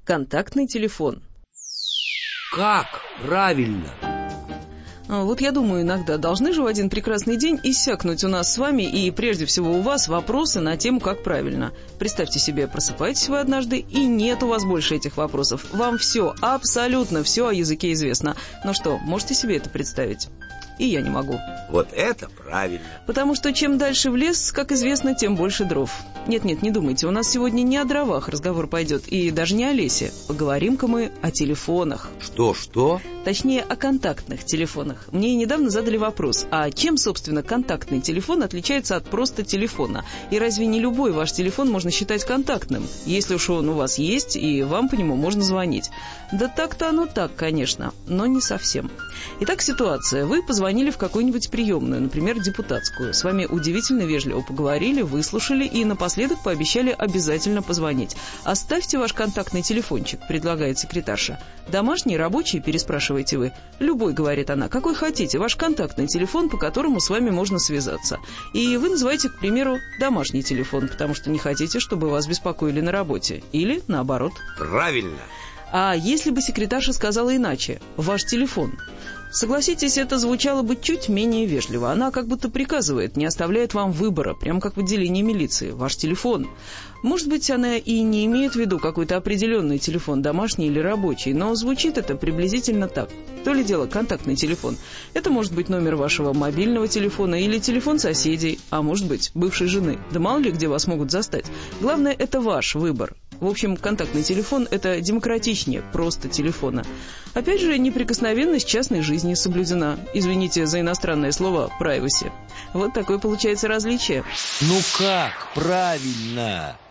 контактный телефон. Как правильно? Вот я думаю, иногда должны же в один прекрасный день иссякнуть у нас с вами и прежде всего у вас вопросы на тему «Как правильно?». Представьте себе, просыпаетесь вы однажды, и нет у вас больше этих вопросов. Вам все, абсолютно все о языке известно. Ну что, можете себе это представить? И я не могу. Вот это правильно. Потому что чем дальше в лес, как известно, тем больше дров. Нет, не думайте, у нас сегодня не о дровах разговор пойдет, и даже не о лесе. Поговорим-ка мы о телефонах. Что? Точнее, о контактных телефонах. Мне недавно задали вопрос, а чем, собственно, контактный телефон отличается от просто телефона? И разве не любой ваш телефон можно считать контактным, если уж он у вас есть, и вам по нему можно звонить? Да так-то оно так, конечно, но не совсем. Итак, ситуация. Вы позвонили в какую-нибудь приемную, например, депутатскую. С вами удивительно вежливо поговорили, выслушали и напоследок пообещали обязательно позвонить. «Оставьте ваш контактный телефончик», предлагает секретарша. «Домашний, рабочий?» переспрашиваете вы. «Любой», говорит она, «какой хотите, ваш контактный телефон, по которому с вами можно связаться». И вы называете, к примеру, домашний телефон, потому что не хотите, чтобы вас беспокоили на работе. Или наоборот. Правильно. А если бы секретарша сказала иначе? «Ваш телефон». Согласитесь, это звучало бы чуть менее вежливо. Она как будто приказывает, не оставляет вам выбора, прямо как в отделении милиции. Ваш телефон. Может быть, она и не имеет в виду какой-то определенный телефон, домашний или рабочий, но звучит это приблизительно так. То ли дело контактный телефон. Это может быть номер вашего мобильного телефона или телефон соседей, а может быть, бывшей жены. Да мало ли где вас могут застать. Главное, это ваш выбор. В общем, контактный телефон – это демократичнее просто телефона. Опять же, неприкосновенность частной жизни соблюдена. Извините за иностранное слово «privacy». Вот такое получается различие. Ну как правильно?